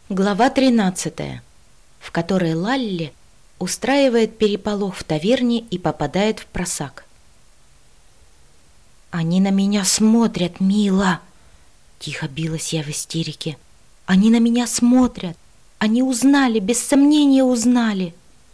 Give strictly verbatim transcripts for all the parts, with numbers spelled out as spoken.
Глава тринадцатая, в которой Лалли устраивает переполох в таверне и попадает в просак. «Они на меня смотрят, мила!» Тихо билась я в истерике. «Они на меня смотрят! Они узнали, без сомнения узнали!»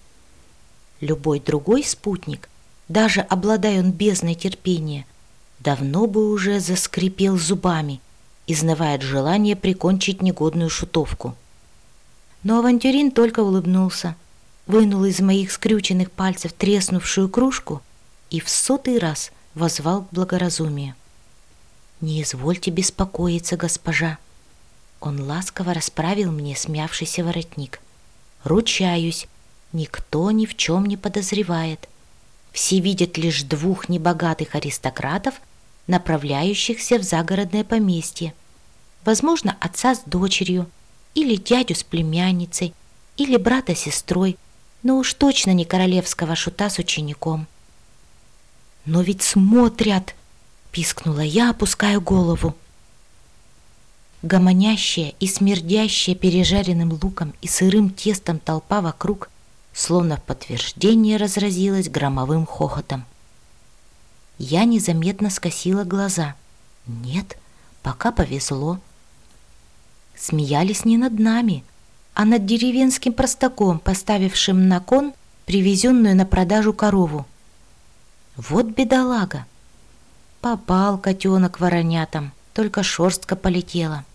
Любой другой спутник, даже обладая он бездной терпения, давно бы уже заскрипел зубами, изнывая от желания прикончить негодную шутовку. Но авантюрин только улыбнулся, вынул из моих скрюченных пальцев треснувшую кружку и в сотый раз воззвал к благоразумию. «Не извольте беспокоиться, госпожа!» Он ласково расправил мне смявшийся воротник. «Ручаюсь, никто ни в чем не подозревает. Все видят лишь двух небогатых аристократов, направляющихся в загородное поместье. Возможно, отца с дочерью, или дядю с племянницей, или брата с сестрой, но уж точно не королевского шута с учеником». «Но ведь смотрят!» — пискнула я, опуская голову. Гомонящая и смердящая пережаренным луком и сырым тестом толпа вокруг словно в подтверждение разразилась громовым хохотом. Я незаметно скосила глаза. Нет, пока повезло. Смеялись не над нами, а над деревенским простаком, поставившим на кон привезенную на продажу корову. Вот бедолага. Попал котенок воронятам, только шерстка полетела.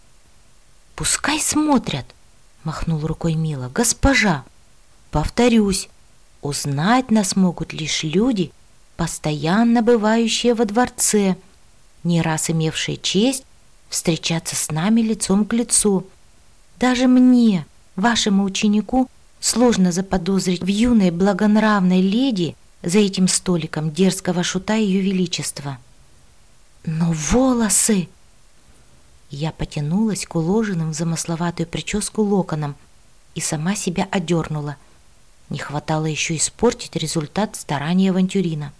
«Пускай смотрят», — махнул рукой Мила. «Госпожа, повторюсь, узнать нас могут лишь люди, постоянно бывающие во дворце, не раз имевшие честь встречаться с нами лицом к лицу. Даже мне, вашему ученику, сложно заподозрить в юной благонравной леди за этим столиком дерзкого шута Ее Величества. Но волосы!» Я потянулась к уложенным в замысловатую прическу локонам и сама себя одернула. Не хватало еще испортить результат старания авантюрина.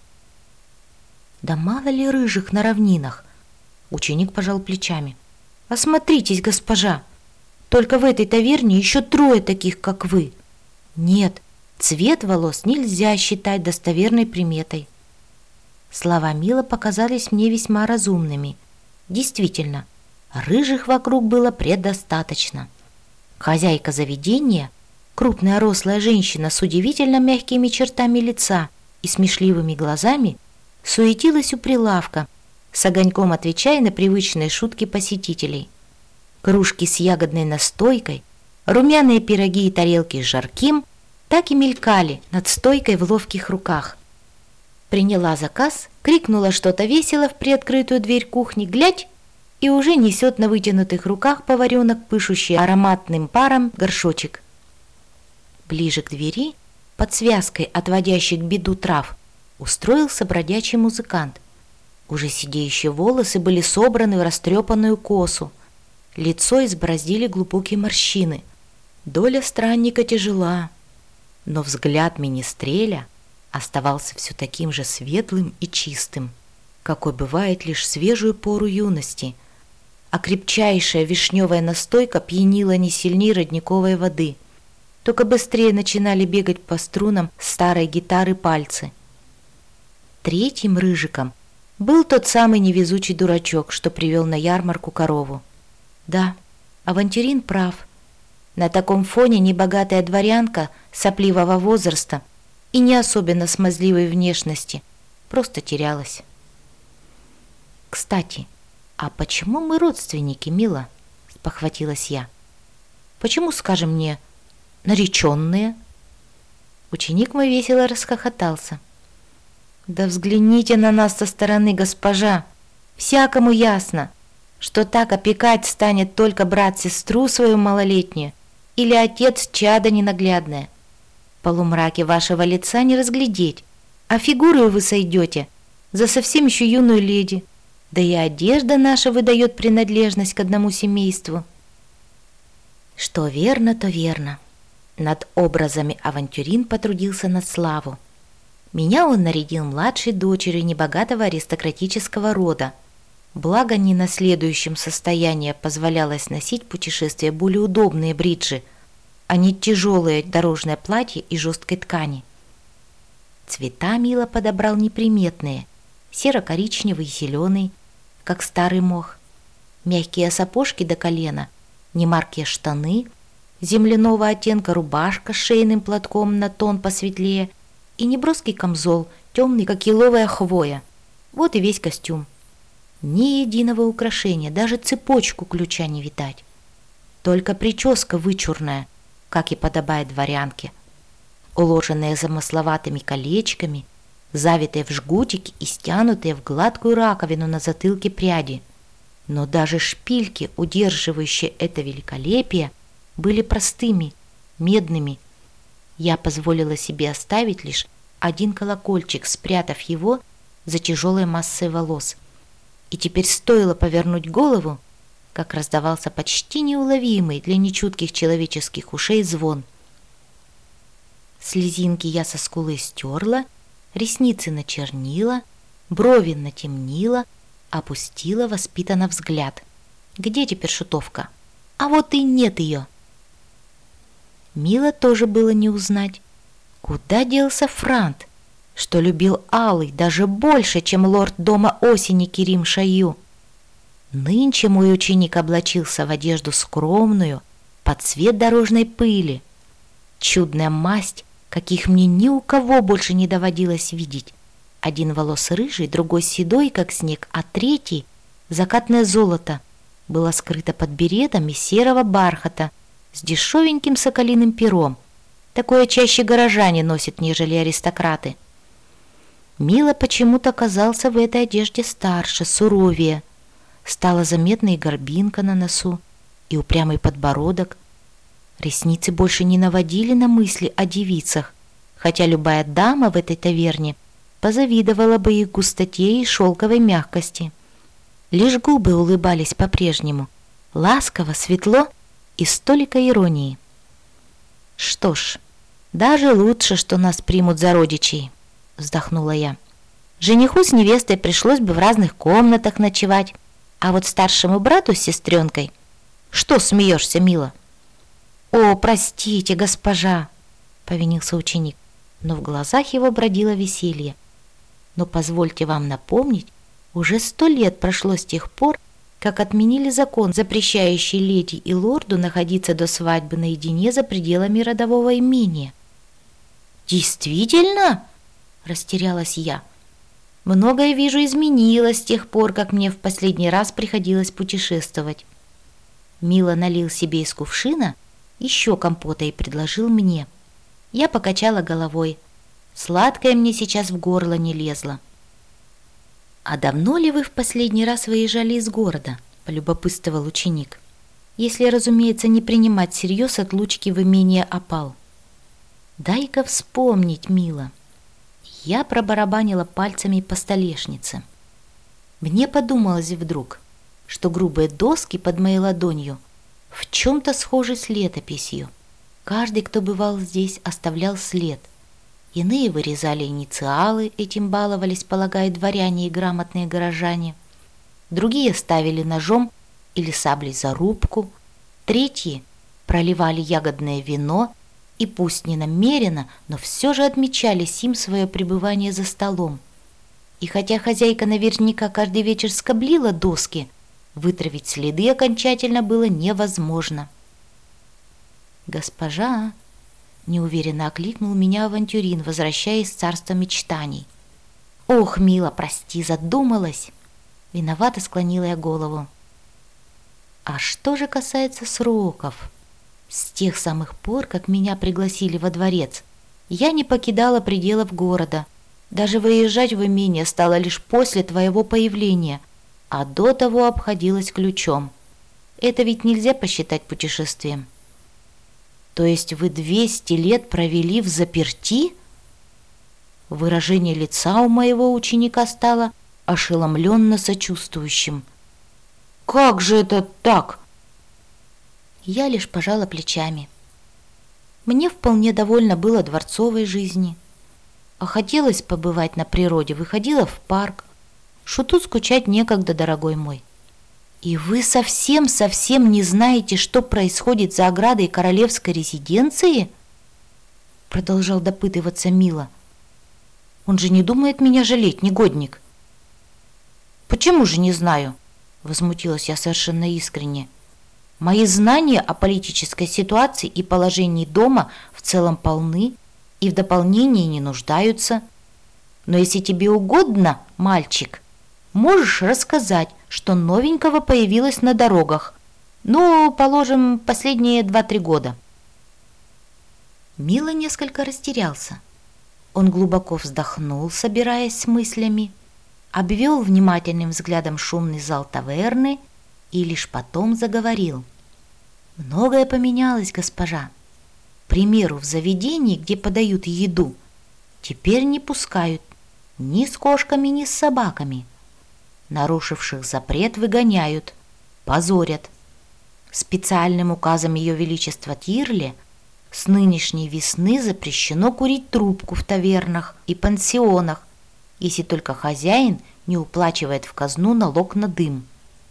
«Да мало ли рыжих на равнинах!» Ученик пожал плечами. «Осмотритесь, госпожа! Только в этой таверне еще трое таких, как вы. Нет, цвет волос нельзя считать достоверной приметой». Слова Мила показались мне весьма разумными. Действительно, рыжих вокруг было предостаточно. Хозяйка заведения, крупная рослая женщина с удивительно мягкими чертами лица и смешливыми глазами, суетилась у прилавка, с огоньком отвечая на привычные шутки посетителей. Кружки с ягодной настойкой, румяные пироги и тарелки с жарким так и мелькали над стойкой в ловких руках. Приняла заказ, крикнула что-то весело в приоткрытую дверь кухни, глядь, и уже несет на вытянутых руках поваренок, пышущий ароматным паром, горшочек. Ближе к двери, под связкой отводящих беду трав, устроился бродячий музыкант. Уже сидеющие волосы были собраны в растрепанную косу, лицо избороздили глубокие морщины. Доля странника тяжела, но взгляд министреля оставался все таким же светлым и чистым, какой бывает лишь в свежую пору юности, а крепчайшая вишневая настойка пьянила не сильней родниковой воды, только быстрее начинали бегать по струнам старой гитары пальцы. Третьим рыжиком был тот самый невезучий дурачок, что привел на ярмарку корову. Да, авантюрин прав. На таком фоне небогатая дворянка сопливого возраста и не особенно смазливой внешности просто терялась. «Кстати, а почему мы родственники, мила?» — спохватилась я. «Почему, скажем мне, нареченные?» Ученик мой весело расхохотался. «Да взгляните на нас со стороны, госпожа! Всякому ясно, что так опекать станет только брат-сестру свою малолетнюю или отец чада ненаглядное. В полумраке вашего лица не разглядеть, а фигурою вы сойдете за совсем еще юную леди, да и одежда наша выдает принадлежность к одному семейству». Что верно, то верно. Над образами авантюрин потрудился на славу. Меня он нарядил младшей дочерью небогатого аристократического рода, Благо, не наследующим состояние позволялось носить путешествия более удобные бриджи, а не тяжелое дорожное платье из жесткой ткани. Цвета Мила подобрал неприметные, серо-коричневый и зеленый, как старый мох, мягкие сапожки до колена, немаркие штаны, земляного оттенка рубашка с шейным платком на тон посветлее и неброский камзол, темный, как еловая хвоя. Вот и весь костюм. Ни единого украшения, даже цепочку ключа не видать. Только прическа вычурная, как и подобает дворянке, уложенные замысловатыми колечками, завитые в жгутики и стянутые в гладкую раковину на затылке пряди. Но даже шпильки, удерживающие это великолепие, были простыми, медными. Я позволила себе оставить лишь один колокольчик, спрятав его за тяжелой массой волос. И теперь стоило повернуть голову, как раздавался почти неуловимый для нечутких человеческих ушей звон. Слезинки я со скулы стерла, ресницы начернила, брови натемнила, опустила воспитанно взгляд. Где теперь шутовка? А вот и нет ее. Мила тоже было не узнать. Куда делся Франт, что любил Алый даже больше, чем лорд дома осени Керим Шаю? Нынче мой ученик облачился в одежду скромную, под цвет дорожной пыли. Чудная масть, каких мне ни у кого больше не доводилось видеть. Один волос рыжий, другой седой, как снег, а третий, закатное золото, было скрыто под беретом из серого бархата с дешевеньким соколиным пером. Такое чаще горожане носят, нежели аристократы. Мила почему-то казался в этой одежде старше, суровее. Стала заметна и горбинка на носу, и упрямый подбородок. Ресницы больше не наводили на мысли о девицах, хотя любая дама в этой таверне позавидовала бы их густоте и шелковой мягкости. Лишь губы улыбались по-прежнему, ласково, светло и с толикой иронии. «Что ж, даже лучше, что нас примут за родичей», — вздохнула я. «Жениху с невестой пришлось бы в разных комнатах ночевать, а вот старшему брату с сестренкой...» «Что смеешься, Мила?» «О, простите, госпожа», — повинился ученик, но в глазах его бродило веселье. «Но позвольте вам напомнить, уже сто лет прошло с тех пор, как отменили закон, запрещающий леди и лорду находиться до свадьбы наедине за пределами родового имения». «Действительно?» — растерялась я. «Многое, вижу, изменилось с тех пор, как мне в последний раз приходилось путешествовать». Мила налил себе из кувшина еще компота и предложил мне. Я покачала головой. Сладкое мне сейчас в горло не лезло. «А давно ли вы в последний раз выезжали из города?» — полюбопытствовал ученик. «Если, разумеется, не принимать всерьез отлучки в имение опал». «Дай-ка вспомнить, Мила». Я пробарабанила пальцами по столешнице. Мне подумалось вдруг, что грубые доски под моей ладонью в чем-то схожи с летописью. Каждый, кто бывал здесь, оставлял след. Иные вырезали инициалы, этим баловались, полагаю, дворяне и грамотные горожане. Другие ставили ножом или саблей зарубку. Третьи проливали ягодное вино и пусть не намеренно, но все же отмечали сим свое пребывание за столом. И хотя хозяйка наверняка каждый вечер скоблила доски, вытравить следы окончательно было невозможно. «Госпожа!» — неуверенно окликнул меня авантюрин, возвращаясь из царства мечтаний. «Ох, Мила, прости, задумалась!» Виновато склонила я голову. «А что же касается сроков? С тех самых пор, как меня пригласили во дворец, я не покидала пределов города. Даже выезжать в имение стало лишь после твоего появления, а до того обходилась ключом. Это ведь нельзя посчитать путешествием». «То есть вы двести лет провели в заперти?» Выражение лица у моего ученика стало ошеломленно сочувствующим. «Как же это так?» Я лишь пожала плечами. Мне вполне довольно было дворцовой жизни. А хотелось побывать на природе, выходила в парк, Шуту скучать некогда, дорогой мой. И вы совсем-совсем не знаете, что происходит за оградой королевской резиденции? Продолжал допытываться Мила. Он же не думает меня жалеть, негодник. Почему же не знаю? Возмутилась я совершенно искренне. Мои знания о политической ситуации и положении дома в целом полны и в дополнении не нуждаются. Но если тебе угодно, мальчик, можешь рассказать, что новенького появилось на дорогах. Ну, положим, последние два-три года. Мила несколько растерялся. Он глубоко вздохнул, собираясь с мыслями, обвел внимательным взглядом шумный зал таверны и лишь потом заговорил. Многое поменялось, госпожа. К примеру, в заведении, где подают еду, теперь не пускают ни с кошками, ни с собаками. Нарушивших запрет выгоняют, позорят. Специальным указом Ее Величества Тирле с нынешней весны запрещено курить трубку в тавернах и пансионах, если только хозяин не уплачивает в казну налог на дым.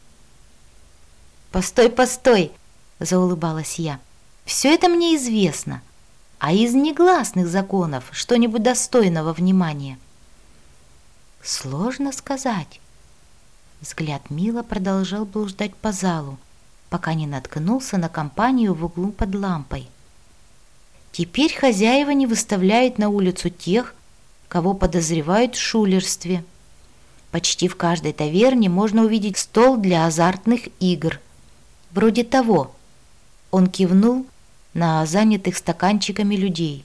«Постой, постой!» – заулыбалась я. «Все это мне известно. А из негласных законов что-нибудь достойного внимания?» «Сложно сказать». Взгляд Мила продолжал блуждать по залу, пока не наткнулся на компанию в углу под лампой. Теперь хозяева не выставляют на улицу тех, кого подозревают в шулерстве. Почти в каждой таверне можно увидеть стол для азартных игр. Вроде того. Он кивнул на занятых стаканчиками людей.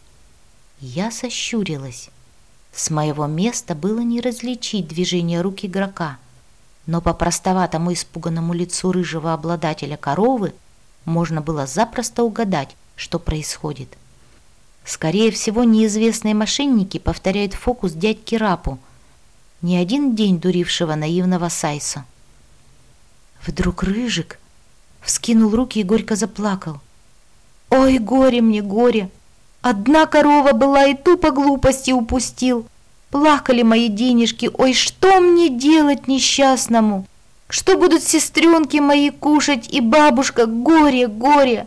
Я сощурилась. С моего места было не различить движение рук игрока, но по простоватому испуганному лицу рыжего обладателя коровы можно было запросто угадать, что происходит. Скорее всего, неизвестные мошенники повторяют фокус дядьки Рапу, не один день дурившего наивного Сайса. Вдруг Рыжик вскинул руки и горько заплакал. «Ой, горе мне, горе! Одна корова была, и ту по глупости упустил. Плакали мои денежки, ой, что мне делать несчастному? Что будут сестренки мои кушать и бабушка? Горе, горе!»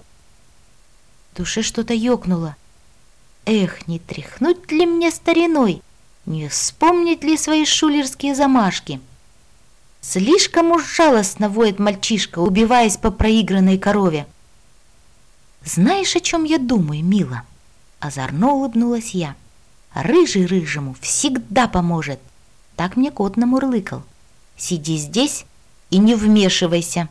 В душе что-то ёкнуло. Эх, не тряхнуть ли мне стариной? Не вспомнить ли свои шулерские замашки? Слишком уж жалостно воет мальчишка, убиваясь по проигранной корове. «Знаешь, о чем я думаю, Мила?» Озорно улыбнулась я. «Рыжий рыжему всегда поможет!» Так мне кот намурлыкал. «Сиди здесь и не вмешивайся!»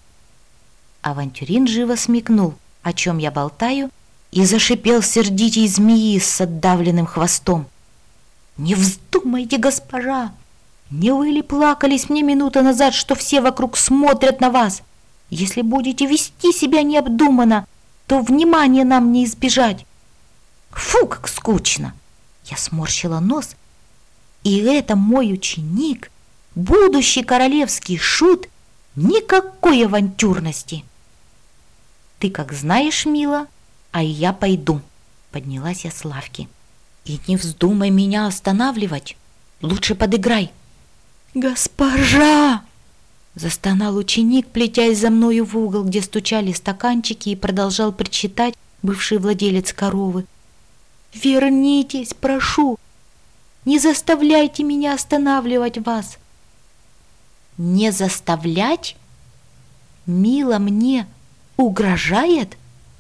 Авантюрин живо смекнул, о чем я болтаю, и зашипел сердитей змеи с отдавленным хвостом. «Не вздумайте, госпожа! Не вы ли плакались мне минуту назад, что все вокруг смотрят на вас? Если будете вести себя необдуманно, то внимания нам не избежать!» «Фу, как скучно!» Я сморщила нос. «И это мой ученик, будущий королевский шут, никакой авантюрности!» «Ты как знаешь, Мила, а я пойду», — поднялась я с лавки. «И не вздумай меня останавливать, лучше подыграй». «Госпожа!» — застонал ученик, плетясь за мною в угол, где стучали стаканчики, и продолжал причитать бывший владелец коровы. «Вернитесь, прошу! Не заставляйте меня останавливать вас!» «Не заставлять? Мила мне угрожает?»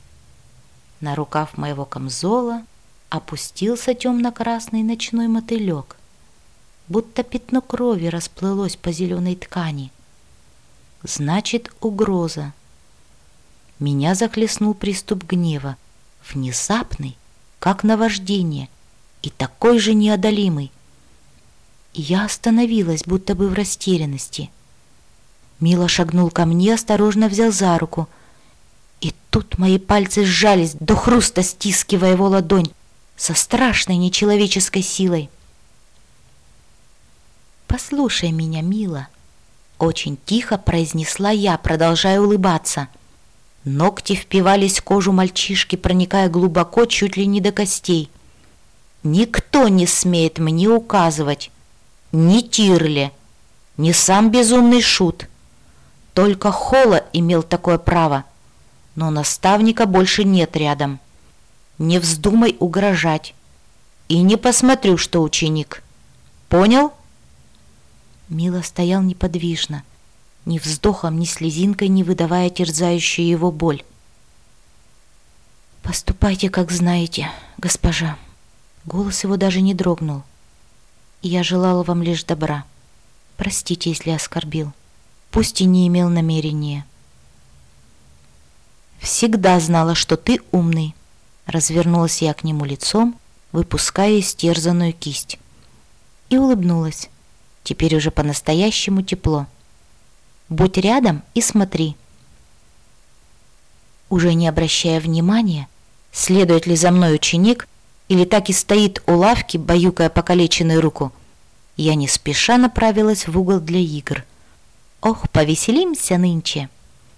На рукав моего камзола опустился темно-красный ночной мотылек, будто пятно крови расплылось по зеленой ткани. Значит, угроза. Меня захлестнул приступ гнева, внезапный, как наваждение, и такой же неодолимый. Я остановилась, будто бы в растерянности. Мила шагнул ко мне, осторожно взял за руку. И тут мои пальцы сжались до хруста, стискивая его ладонь со страшной нечеловеческой силой. «Послушай меня, Мила», — очень тихо произнесла я, продолжая улыбаться. Ногти впивались в кожу мальчишки, проникая глубоко, чуть ли не до костей. «Никто не смеет мне указывать, ни Тирле, Не сам безумный шут. Только Холла имел такое право. Но наставника больше нет рядом. Не вздумай угрожать. И не посмотрю, что ученик. Понял? Мила стоял неподвижно, ни вздохом, ни слезинкой не выдавая терзающую его боль. «Поступайте, как знаете, госпожа». Голос его даже не дрогнул. «Я желала вам лишь добра. Простите, если оскорбил. Пусть и не имел намерения». «Всегда знала, что ты умный», — развернулась я к нему лицом, выпуская истерзанную кисть. И улыбнулась, теперь уже по-настоящему тепло. «Будь рядом и смотри». Уже не обращая внимания, следует ли за мной ученик или так и стоит у лавки, баюкая покалеченную руку, я не спеша направилась в угол для игр. Ох, повеселимся нынче!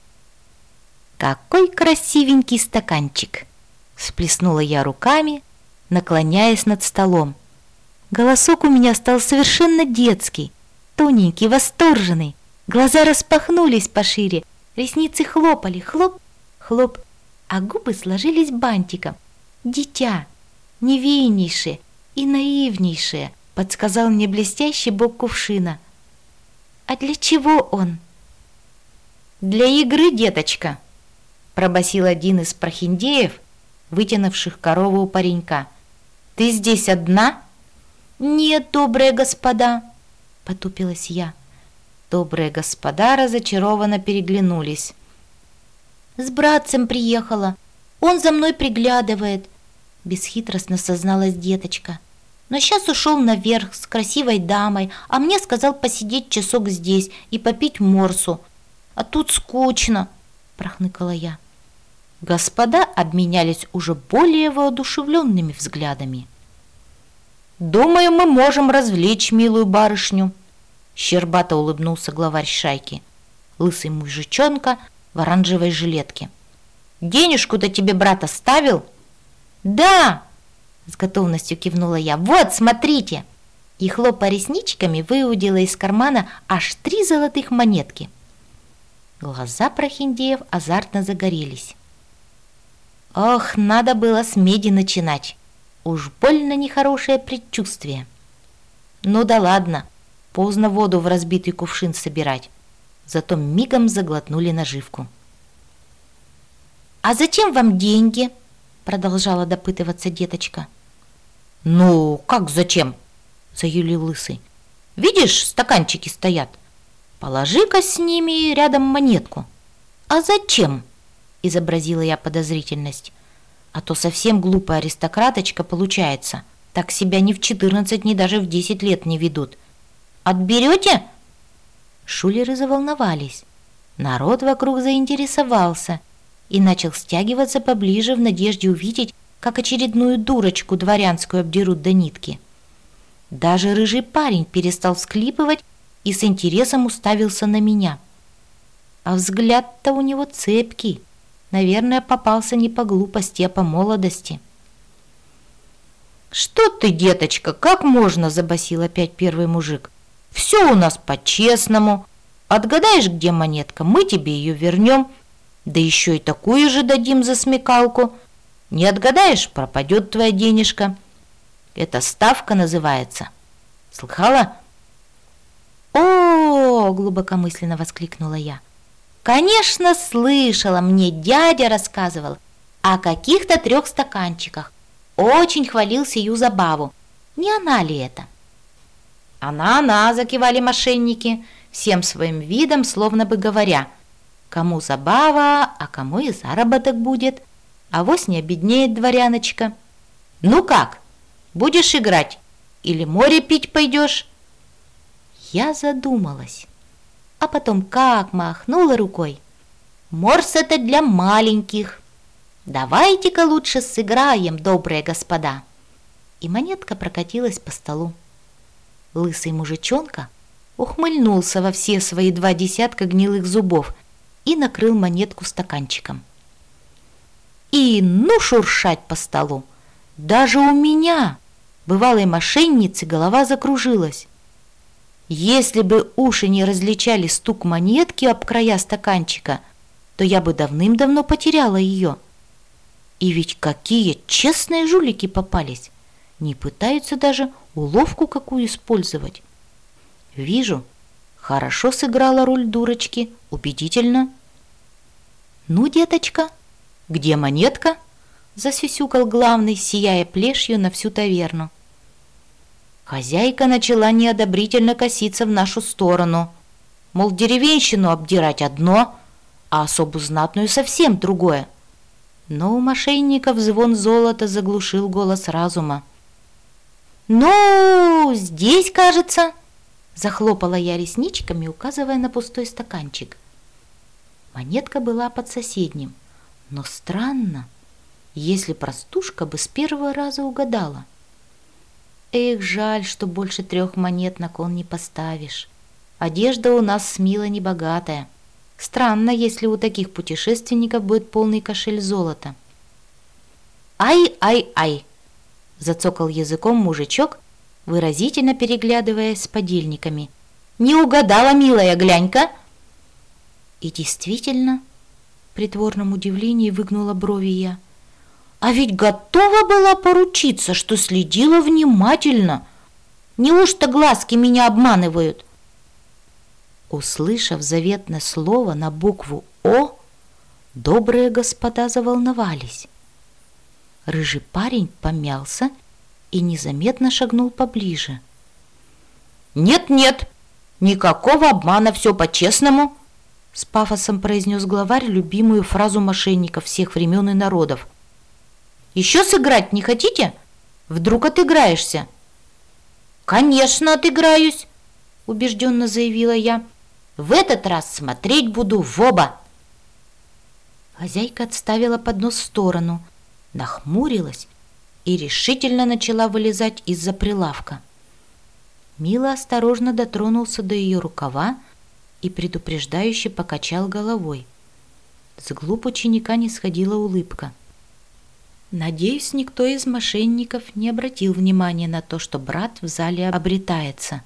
«Какой красивенький стаканчик!» — всплеснула я руками, наклоняясь над столом. Голосок у меня стал совершенно детский, тоненький, восторженный. Глаза распахнулись пошире, ресницы хлопали, хлоп, хлоп, а губы сложились бантиком. «Дитя, невиннейшее и наивнейшее», — подсказал мне блестящий бок кувшина. «А для чего он?» «Для игры, деточка», — пробасил один из прохиндеев, вытянувших корову у паренька. «Ты здесь одна?» «Нет, добрые господа», — потупилась я. Добрые господа разочарованно переглянулись. «С братцем приехала. Он за мной приглядывает», — бесхитростно созналась деточка. «Но сейчас ушел наверх с красивой дамой, а мне сказал посидеть часок здесь и попить морсу. А тут скучно», — прохныкала я. Господа обменялись уже более воодушевленными взглядами. «Думаю, мы можем развлечь милую барышню», — щербато улыбнулся главарь шайки, лысый мужичонка в оранжевой жилетке. «Денежку-то тебе брат оставил?» «Да!» — с готовностью кивнула я. «Вот, смотрите!» И, хлопая ресничками, выудила из кармана аж три золотых монетки. Глаза прохиндеев азартно загорелись. Ох, надо было с меди начинать. Уж больно нехорошее предчувствие. Ну да ладно, поздно воду в разбитый кувшин собирать. Зато мигом заглотнули наживку. «А зачем вам деньги?» — продолжала допытываться деточка. «Ну, как зачем?» — заюлил лысый. «Видишь, стаканчики стоят. Положи-ка с ними рядом монетку». «А зачем?» — изобразила я подозрительность. «А то совсем глупая аристократочка получается. Так себя ни в четырнадцать, ни даже в десять лет не ведут. Отберете?» Шулеры заволновались. Народ вокруг заинтересовался и начал стягиваться поближе в надежде увидеть, как очередную дурочку дворянскую обдерут до нитки. Даже рыжий парень перестал всклипывать и с интересом уставился на меня. А взгляд-то у него цепкий. Наверное, попался не по глупости, а по молодости. «Что ты, деточка, как можно?» – забасил опять первый мужик. «Все у нас по-честному. Отгадаешь, где монетка, мы тебе ее вернем. Да еще и такую же дадим за смекалку. Не отгадаешь – пропадет твоя денежка. Это ставка называется. Слыхала?» «О!» – глубокомысленно воскликнула я. «Конечно, слышала, мне дядя рассказывал о каких-то трех стаканчиках. Очень хвалил сию забаву. Не она ли это?» «Она, она!» – закивали мошенники, всем своим видом, словно бы говоря, кому забава, а кому и заработок будет, авось не обеднеет дворяночка. «Ну как, будешь играть или море пить пойдешь?» Я задумалась, а потом как махнула рукой. «Морс это для маленьких. Давайте-ка лучше сыграем, добрые господа». И монетка прокатилась по столу. Лысый мужичонка ухмыльнулся во все свои два десятка гнилых зубов и накрыл монетку стаканчиком. И ну шуршать по столу. Даже у меня, бывалой мошенницы, голова закружилась. Если бы уши не различали стук монетки об края стаканчика, то я бы давным-давно потеряла ее. И ведь какие честные жулики попались! Не пытаются даже уловку какую использовать. Вижу, хорошо сыграла роль дурочки, убедительно. «Ну, деточка, где монетка?» — засюсюкал главный, сияя плешью на всю таверну. Хозяйка начала неодобрительно коситься в нашу сторону. Мол, деревенщину обдирать одно, а особу знатную совсем другое. Но у мошенников звон золота заглушил голос разума. «Ну, здесь, кажется!» — захлопала я ресничками, указывая на пустой стаканчик. Монетка была под соседним, но странно, если простушка бы с первого раза угадала. Эх, жаль, что больше трех монет на кон не поставишь. Одежда у нас с Милой небогатая. Странно, если у таких путешественников будет полный кошель золота. «Ай-ай-ай!» — зацокал языком мужичок, выразительно переглядываясь с подельниками. «Не угадала, милая, глянь-ка!» И действительно, в притворном удивлении выгнула брови я. А ведь готова была поручиться, что следила внимательно. Неужто глазки меня обманывают? Услышав заветное слово на букву «О», добрые господа заволновались. Рыжий парень помялся и незаметно шагнул поближе. «Нет-нет, никакого обмана, все по-честному», — с пафосом произнес главарь любимую фразу мошенников всех времен и народов. «Еще сыграть не хотите? Вдруг отыграешься?» «Конечно отыграюсь», — убежденно заявила я. «В этот раз смотреть буду в оба». Хозяйка отставила поднос в сторону, нахмурилась и решительно начала вылезать из-за прилавка. Мила осторожно дотронулся до ее рукава и предупреждающе покачал головой. С губ ученика не сходила улыбка. Надеюсь, никто из мошенников не обратил внимания на то, что брат в зале обретается.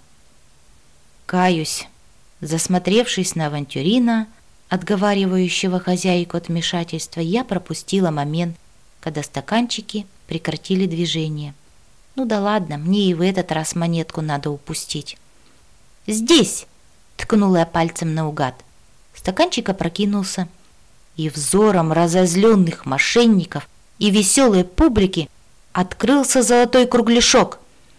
Каюсь, засмотревшись на авантюрина, отговаривающего хозяйку от вмешательства, я пропустила момент, когда стаканчики прекратили движение. Ну да ладно, мне и в этот раз монетку надо упустить. «Здесь!» — ткнула я пальцем наугад. Стаканчик опрокинулся, и взором разозленных мошенников и веселой публики открылся золотой кругляшок.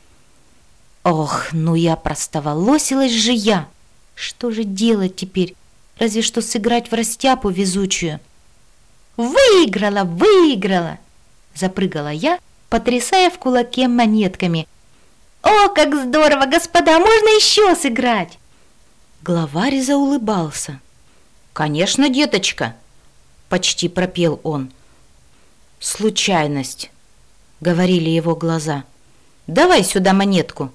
Ох, ну я простоволосилась же я! Что же делать теперь? Разве что сыграть в растяпу везучую. «Выиграла, выиграла!» — запрыгала я, потрясая в кулаке монетками. «О, как здорово, господа, можно еще сыграть!» Главарь заулыбался. «Конечно, деточка!» — почти пропел он. «Случайность», — говорили его глаза. «Давай сюда монетку».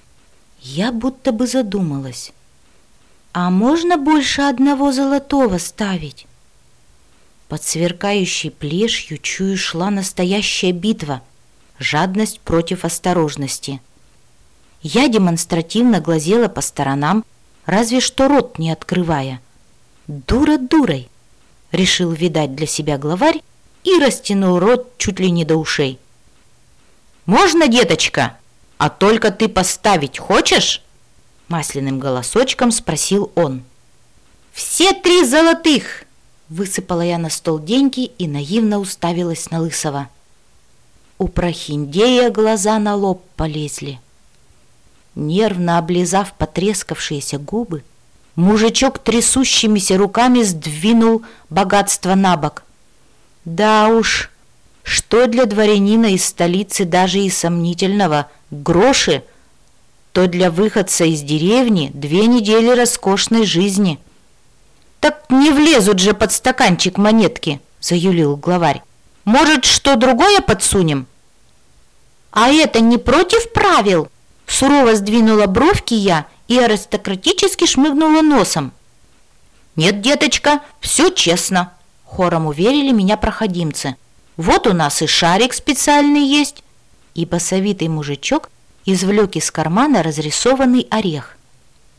Я будто бы задумалась. «А можно больше одного золотого ставить?» Под сверкающей плешью, чую, шла настоящая битва. Жадность против осторожности. Я демонстративно глазела по сторонам, разве что рот не открывая. «Дура дурой», — решил, видать, для себя главарь, и растянул рот чуть ли не до ушей. «Можно, деточка? А только ты поставить хочешь?» Масляным голосочком спросил он. «Все три золотых!» Высыпала я на стол деньги и наивно уставилась на Лысого. У прохиндея глаза на лоб полезли. Нервно облизав потрескавшиеся губы, мужичок трясущимися руками сдвинул богатство на бок. Да уж, что для дворянина из столицы даже и сомнительного гроши, то для выходца из деревни две недели роскошной жизни. «Так не влезут же под стаканчик монетки», — заюлил главарь. «Может, что другое подсунем?» «А это не против правил?» Сурово сдвинула бровки я и аристократически шмыгнула носом. «Нет, деточка, все честно», — хором уверили меня проходимцы. «Вот у нас и шарик специальный есть». И басовитый мужичок извлек из кармана разрисованный орех.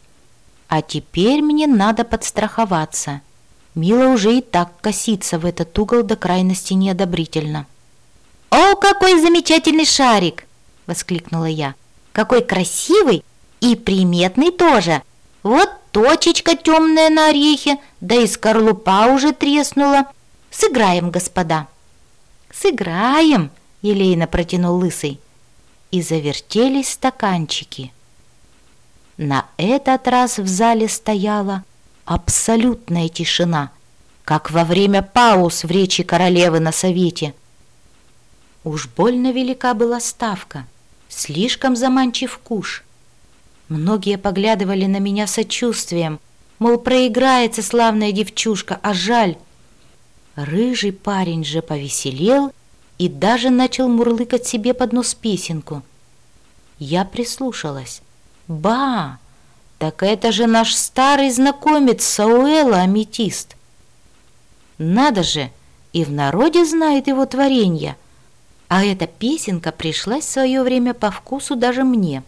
А теперь мне надо подстраховаться. Мила уже и так косится в этот угол до крайности неодобрительно. «О, какой замечательный шарик!» — воскликнула я. «Какой красивый и приметный тоже! Вот точечка темная на орехе, да и скорлупа уже треснула. Сыграем, господа!» «Сыграем!» — елейно протянул Лысый. И завертелись стаканчики. На этот раз в зале стояла абсолютная тишина, как во время пауз в речи королевы на совете. Уж больно велика была ставка, слишком заманчив куш. Многие поглядывали на меня сочувствием, мол, проиграется славная девчушка, а жаль. Рыжий парень же повеселел и даже начал мурлыкать себе под нос песенку. Я прислушалась. Ба! Так это же наш старый знакомец Сауэлла Аметист. Надо же, и в народе знает его творенья. А эта песенка пришлась в свое время по вкусу даже мне.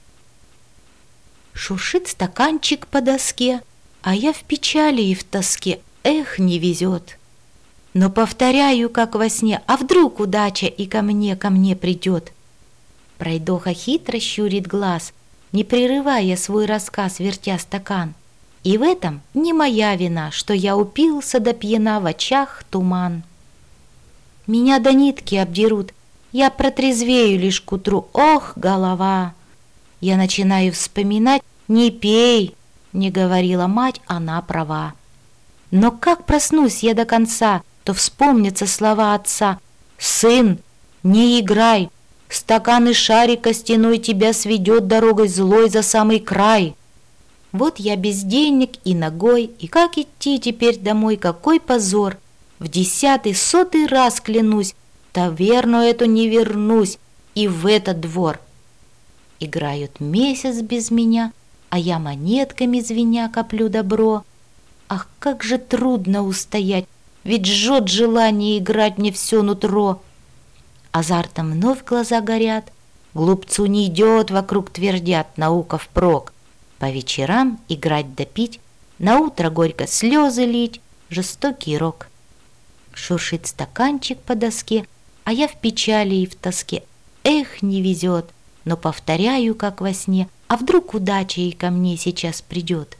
Шуршит стаканчик по доске, а я в печали и в тоске. Эх, не везет. Но повторяю, как во сне, а вдруг удача и ко мне, ко мне придет. Пройдоха хитро щурит глаз, не прерывая свой рассказ, вертя стакан. И в этом не моя вина, что я упился до пьяна, в очах туман. Меня до нитки обдерут, я протрезвею лишь к утру, ох, голова! Я начинаю вспоминать, не пей, не говорила мать, она права. Но как проснусь я до конца, то вспомнятся слова отца. Сын, не играй, стакан и шарик костяной тебя сведет дорогой злой за самый край. Вот я без денег и ногой, и как идти теперь домой, какой позор! В десятый, сотый раз клянусь, таверну эту не вернусь и в этот двор. Играют месяц без меня, а я монетками звеня коплю добро. Ах, как же трудно устоять, ведь жжет желание играть мне все нутро. Азартом вновь глаза горят, глупцу не идет, вокруг твердят, наука впрок. По вечерам играть да пить, наутро горько слезы лить, жестокий рок. Шуршит стаканчик по доске, а я в печали и в тоске. Эх, не везет, но повторяю, как во сне, а вдруг удача и ко мне сейчас придет.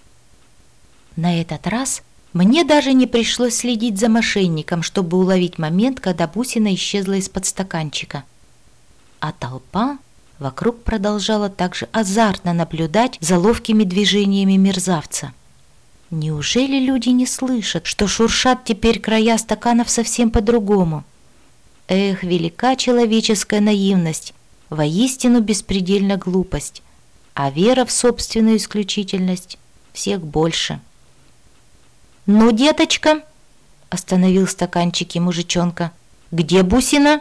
На этот раз мне даже не пришлось следить за мошенником, чтобы уловить момент, когда бусина исчезла из-под стаканчика. А толпа вокруг продолжала также азартно наблюдать за ловкими движениями мерзавца. Неужели люди не слышат, что шуршат теперь края стаканов совсем по-другому? Эх, велика человеческая наивность, воистину беспредельна глупость, а вера в собственную исключительность всех больше. «Ну, деточка!» — остановил стаканчики мужичонка. «Где бусина?»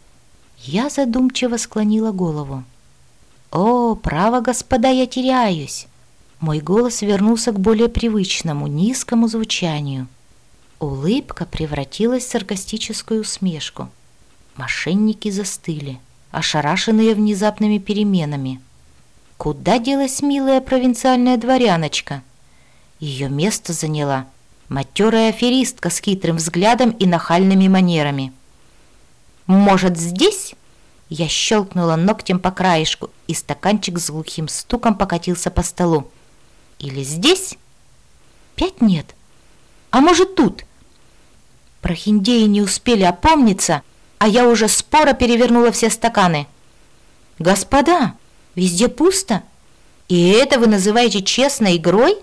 Я задумчиво склонила голову. «О, право, господа, я теряюсь!» Мой голос вернулся к более привычному, низкому звучанию. Улыбка превратилась в саркастическую усмешку. Мошенники застыли, ошарашенные внезапными переменами. Куда делась милая провинциальная дворяночка? Ее место заняла матерая аферистка с хитрым взглядом и нахальными манерами. «Может, здесь?» Я щелкнула ногтем по краешку, и стаканчик с глухим стуком покатился по столу. «Или здесь?» «Пять нет. А может, тут?» Прохиндеи не успели опомниться, а я уже споро перевернула все стаканы. «Господа, везде пусто? И это вы называете честной игрой?»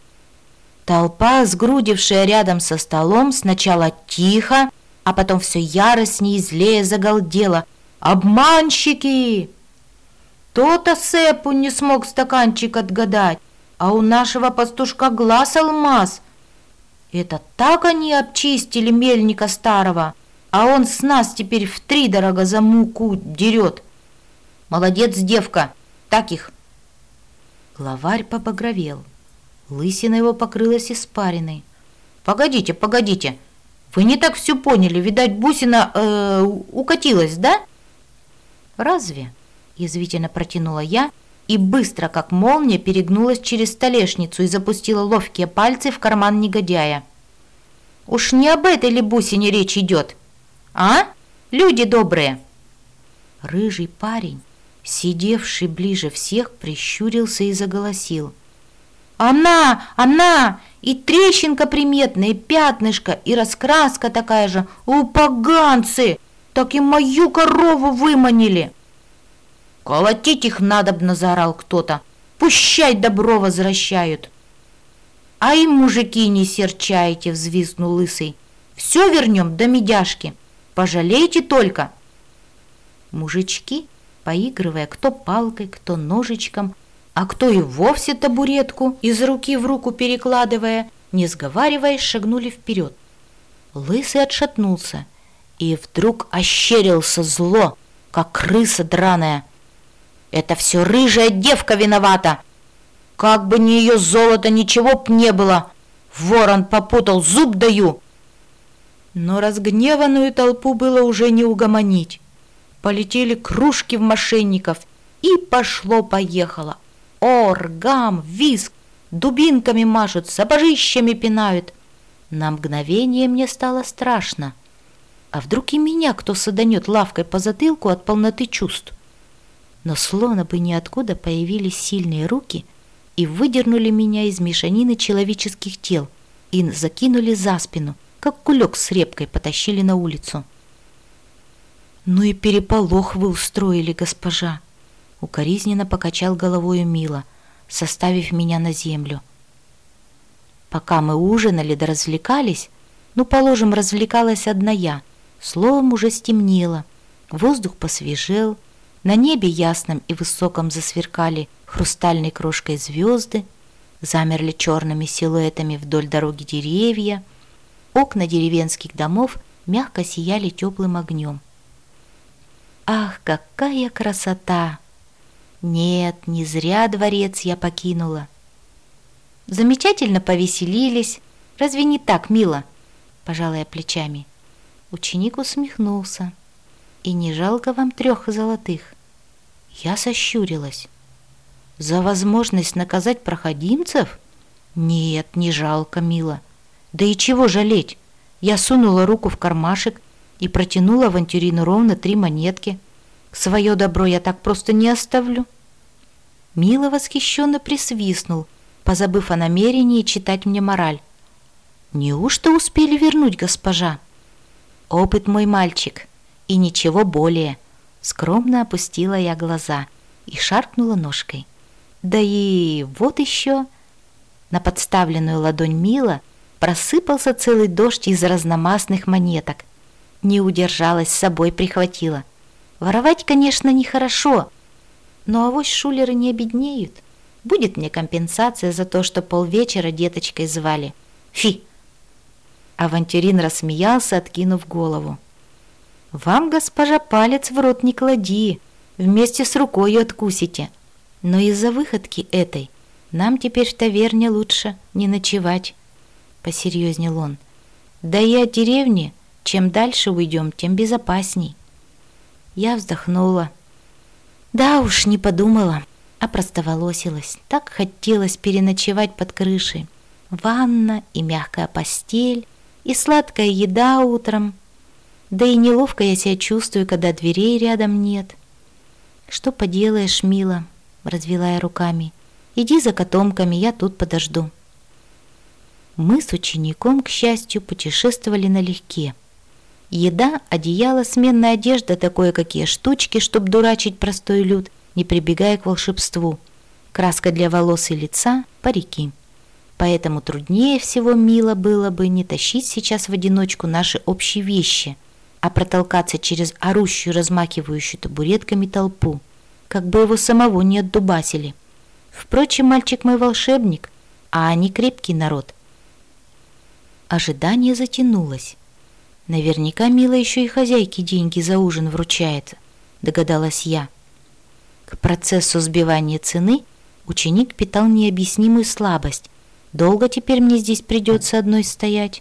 Толпа, сгрудившая рядом со столом, сначала тихо, а потом все яростнее и злее загалдела. «Обманщики! То-то Сэпу не смог стаканчик отгадать, а у нашего пастушка глаз алмаз. Это так они обчистили мельника старого, а он с нас теперь втридорого за муку дерет. Молодец, девка, так их!» Главарь побагровел. Лысина его покрылась испариной. «Погодите, погодите, вы не так все поняли, видать, бусина э, укатилась, да?» «Разве?» — язвительно протянула я и быстро, как молния, перегнулась через столешницу и запустила ловкие пальцы в карман негодяя. «Уж не об этой ли бусине речь идет? А, люди добрые!» Рыжий парень, сидевший ближе всех, прищурился и заголосил. «Она! Она! И трещинка приметная, и пятнышко, и раскраска такая же! У, поганцы! Так и мою корову выманили!» «Колотить их надобно!» — заорал кто-то. «Пущай добро возвращают!» «Ай, мужики, не серчайте!» — взвизгнул лысый. «Все вернем до медяшки! Пожалейте только!» Мужички, поигрывая кто палкой, кто ножичком, а кто и вовсе табуретку из руки в руку перекладывая, не сговариваясь, шагнули вперед. Лысый отшатнулся и вдруг ощерился зло, как крыса драная. «Это все рыжая девка виновата! Как бы ни ее золото, ничего б не было! Ворон попутал, зуб даю!» Но разгневанную толпу было уже не угомонить. Полетели кружки в мошенников, и пошло-поехало. Ор, гам, визг, дубинками машут, сапожищами пинают. На мгновение мне стало страшно. А вдруг и меня кто саданет лавкой по затылку от полноты чувств? Но словно бы ниоткуда появились сильные руки и выдернули меня из мешанины человеческих тел и закинули за спину, как кулек с репкой потащили на улицу. «Ну и переполох вы устроили, госпожа!» Укоризненно покачал головою Мила, составив меня на землю. Пока мы ужинали да развлекались, ну, положим, развлекалась одна я, словом, уже стемнело, воздух посвежел, на небе ясном и высоком засверкали хрустальной крошкой звезды, замерли черными силуэтами вдоль дороги деревья, окна деревенских домов мягко сияли теплым огнем. Ах, какая красота! Нет, не зря дворец я покинула. Замечательно повеселились. Разве не так, мило? Пожала я плечами. Ученик усмехнулся. И не жалко вам трех золотых? Я сощурилась. За возможность наказать проходимцев? Нет, не жалко, мило. Да и чего жалеть? Я сунула руку в кармашек и протянула авантюрину ровно три монетки. Свое добро я так просто не оставлю. Мило восхищенно присвистнул, позабыв о намерении читать мне мораль. Неужто успели вернуть, госпожа? Опыт, мой мальчик, и ничего более. Скромно опустила я глаза и шаркнула ножкой. Да и вот еще. На подставленную ладонь Мила просыпался целый дождь из разномастных монеток. Не удержалась, с собой прихватила. Воровать, конечно, нехорошо, но авось шулеры не обеднеют. Будет мне компенсация за то, что полвечера деточкой звали. Фи! Авантюрин рассмеялся, откинув голову. Вам, госпожа, палец в рот не клади, вместе с рукой откусите. Но из-за выходки этой нам теперь в таверне лучше не ночевать, посерьезнел он. Да и от деревни, чем дальше уйдем, тем безопасней. Я вздохнула. Да уж, не подумала, опростоволосилась. Так хотелось переночевать под крышей. Ванна и мягкая постель, и сладкая еда утром. Да и неловко я себя чувствую, когда дверей рядом нет. Что поделаешь, мило, развела я руками. Иди за котомками, я тут подожду. Мы с учеником, к счастью, путешествовали налегке. Еда, одеяло, сменная одежда, такое какие штучки, чтоб дурачить простой люд, не прибегая к волшебству. Краска для волос и лица, парики. Поэтому труднее всего, мило было бы не тащить сейчас в одиночку наши общие вещи, а протолкаться через орущую, размахивающую табуретками толпу, как бы его самого не отдубасили. Впрочем, мальчик мой волшебник, а они крепкий народ. Ожидание затянулось. Наверняка Мила еще и хозяйке деньги за ужин вручает, догадалась я. К процессу сбивания цены ученик питал необъяснимую слабость. Долго теперь мне здесь придется одной стоять.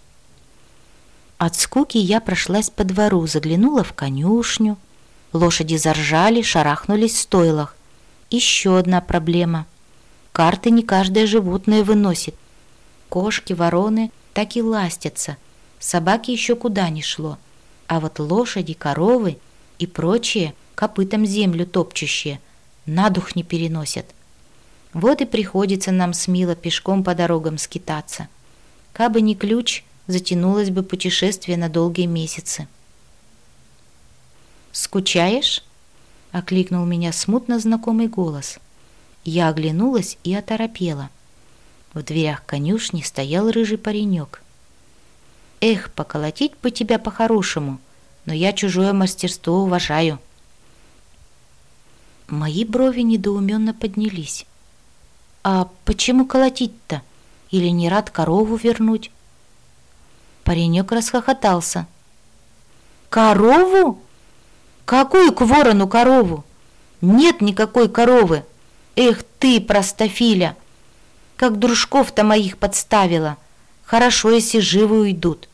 От скуки я прошлась по двору, заглянула в конюшню. Лошади заржали, шарахнулись в стойлах. Еще одна проблема. Карты не каждое животное выносит. Кошки, вороны так и ластятся. Собаки еще куда ни шло. А вот лошади, коровы и прочие, копытом землю топчущие, на дух не переносят. Вот и приходится нам с Мило пешком по дорогам скитаться. Кабы не ключ, затянулось бы путешествие на долгие месяцы. «Скучаешь?» — окликнул меня смутно знакомый голос. Я оглянулась и оторопела. В дверях конюшни стоял рыжий паренек. «Эх, поколотить бы тебя по-хорошему, но я чужое мастерство уважаю». Мои брови недоуменно поднялись. «А почему колотить-то? Или не рад корову вернуть?» Паренек расхохотался. «Корову? Какую к ворону корову? Нет никакой коровы! Эх ты, простофиля! Как дружков-то моих подставила! Хорошо, если живы уйдут!»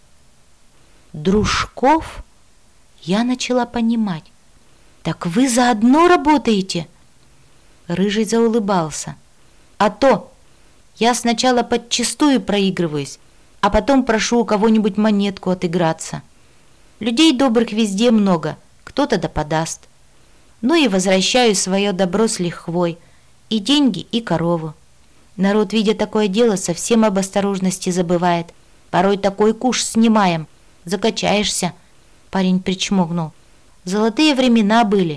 «Дружков?» Я начала понимать. «Так вы заодно работаете?» Рыжий заулыбался. «А то! Я сначала подчистую проигрываюсь, а потом прошу у кого-нибудь монетку отыграться. Людей добрых везде много, кто-то да подаст. Ну и возвращаю свое добро с лихвой, и деньги, и корову. Народ, видя такое дело, совсем об осторожности забывает. Порой такой куш снимаем, закачаешься». Парень причмокнул. «Золотые времена были».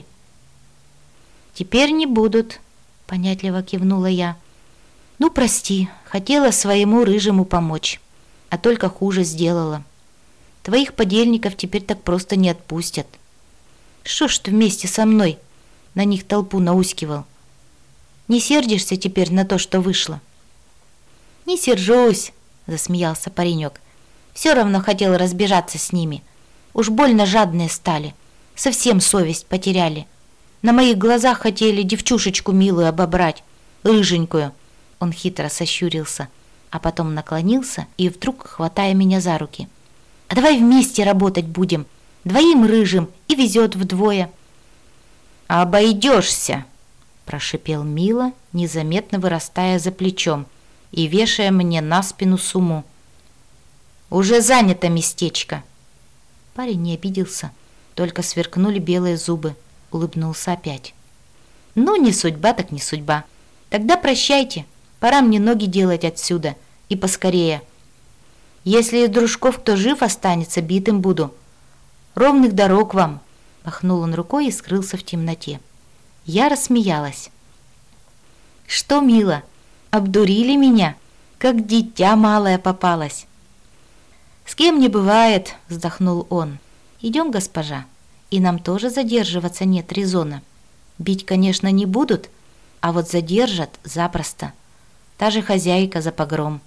«Теперь не будут», — понятливо кивнула я. «Ну, прости, хотела своему рыжему помочь, а только хуже сделала. Твоих подельников теперь так просто не отпустят. Что ж ты вместе со мной на них толпу наускивал? Не сердишься теперь на то, что вышло?» «Не сержусь», — засмеялся паренек. «Все равно хотел разбежаться с ними. Уж больно жадные стали, совсем совесть потеряли. На моих глазах хотели девчушечку милую обобрать, рыженькую». Он хитро сощурился, а потом наклонился и вдруг, хватая меня за руки: «А давай вместе работать будем, двоим рыжим, и везет вдвое». «Обойдешься», — прошипел Мило, незаметно вырастая за плечом и вешая мне на спину сумму. «Уже занято местечко». Парень не обиделся, только сверкнули белые зубы, улыбнулся опять. «Ну, не судьба так не судьба. Тогда прощайте, пора мне ноги делать отсюда, и поскорее. Если из дружков кто жив останется, битым буду. Ровных дорог вам!» Махнул он рукой и скрылся в темноте. Я рассмеялась. «Что, мило, обдурили меня, как дитя малое попалось?» «С кем не бывает», — вздохнул он. «Идем, госпожа, и нам тоже задерживаться нет резона. Бить, конечно, не будут, а вот задержат запросто. Та же хозяйка за погром».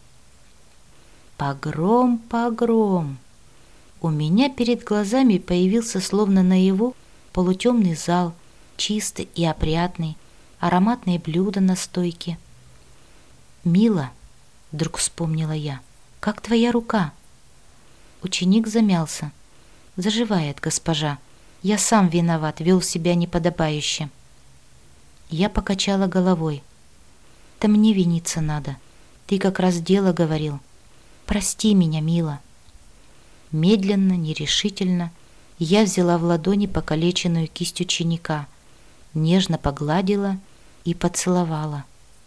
Погром, погром. У меня перед глазами появился словно наяву полутемный зал, чистый и опрятный, ароматные блюда на стойке. «Мило», — вдруг вспомнила я, — «как твоя рука?» Ученик замялся. «Заживает, госпожа. Я сам виноват, вел себя неподобающе». Я покачала головой. «Да мне виниться надо. Ты как раз дело говорил. Прости меня, мило». Медленно, нерешительно я взяла в ладони покалеченную кисть ученика, нежно погладила и поцеловала.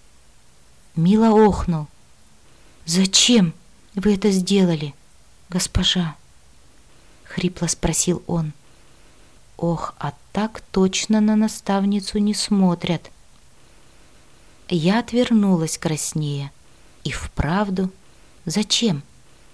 Мило охнул. «Зачем вы это сделали, госпожа?» — хрипло спросил он. «Ох, а так точно на наставницу не смотрят». Я отвернулась краснея. И вправду, зачем?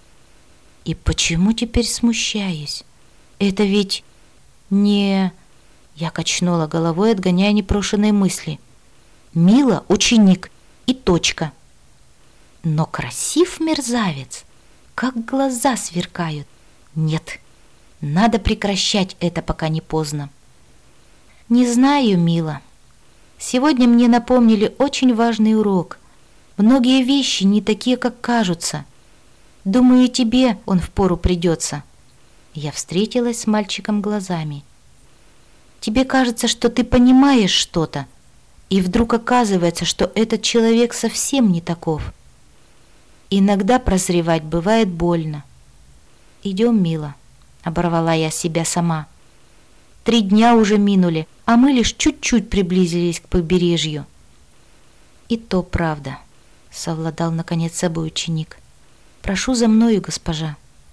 И почему теперь смущаюсь? Это ведь не... Я качнула головой, отгоняя непрошенные мысли. Мило ученик и точка. Но красив мерзавец, как глаза сверкают. Нет, надо прекращать это, пока не поздно. Не знаю, мило. Сегодня мне напомнили очень важный урок. Многие вещи не такие, как кажутся. Думаю, и тебе он впору придется. Я встретилась с мальчиком глазами. Тебе кажется, что ты понимаешь что-то, И вдруг оказывается, что этот человек совсем не таков. Иногда прозревать бывает больно. «Идем, мила», — оборвала я себя сама. Три дня уже минули, а мы лишь чуть-чуть приблизились к побережью. «И то правда», — совладал наконец собой ученик. «Прошу за мною, госпожа».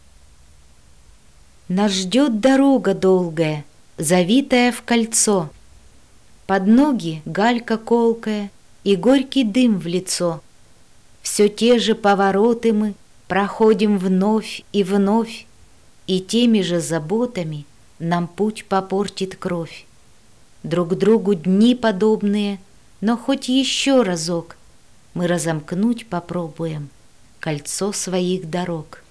Нас ждет дорога долгая, завитая в кольцо. Под ноги галька колкая и горький дым в лицо. Все те же повороты мы проходим вновь и вновь, и теми же заботами нам путь попортит кровь. Друг другу дни подобные, но хоть еще разок мы разомкнуть попробуем кольцо своих дорог.